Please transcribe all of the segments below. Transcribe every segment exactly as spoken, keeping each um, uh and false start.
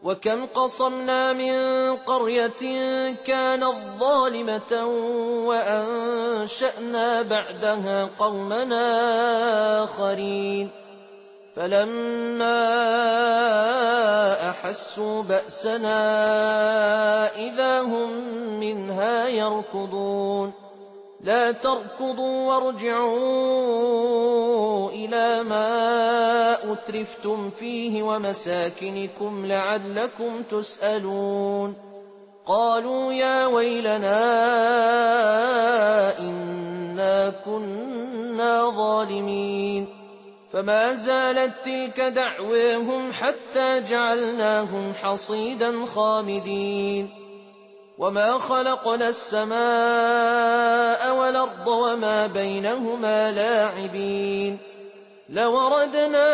وكم قصمنا من قرية كانت ظالمة وأنشأنا بعدها قومنا آخرين فلما أحسوا بأسنا إذا هم منها يركضون لا تركضوا وارجعوا إلى ما أترفتم فيه ومساكنكم لعلكم تسألون قالوا يا ويلنا إنا كنا ظالمين فما زالت تلك دعواهم حتى جعلناهم حصيدا خامدين وما خلقنا السماء والأرض وما بينهما لاعبين لوردنا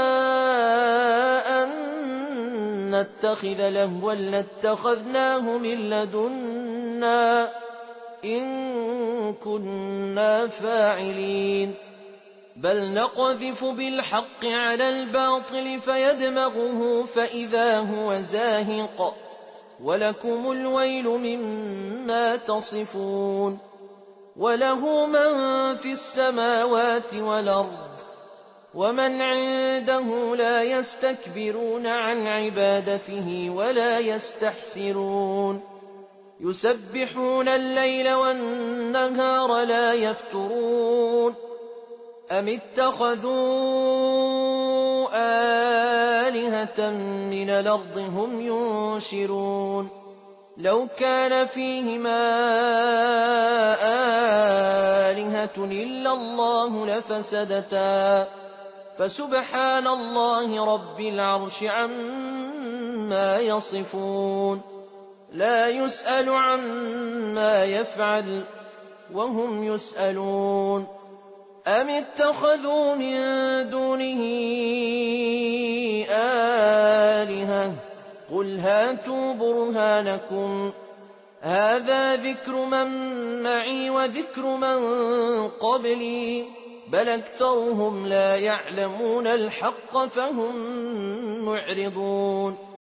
أن نتخذ لهوا لاتخذناه من لدنا إن كنا فاعلين بل نقذف بالحق على الباطل فيدمغه فإذا هو زاهق ولكم الويل مما تصفون وله من في السماوات والأرض ومن عنده لا يستكبرون عن عبادته ولا يستحسرون يسبحون الليل والنهار لا يفترون أم اتخذوا آلهة من الأرض هم ينشرون لو كان فيهما آلهة إلا الله لفسدتا فسبحان الله رب العرش عما يصفون لا يسأل عما يفعل وهم يسألون أم اتخذوا من دونه آلهة قل هاتوا برهانكم هذا ذكر من معي وذكر من قبلي بل أكثرهم لا يعلمون الحق فهم معرضون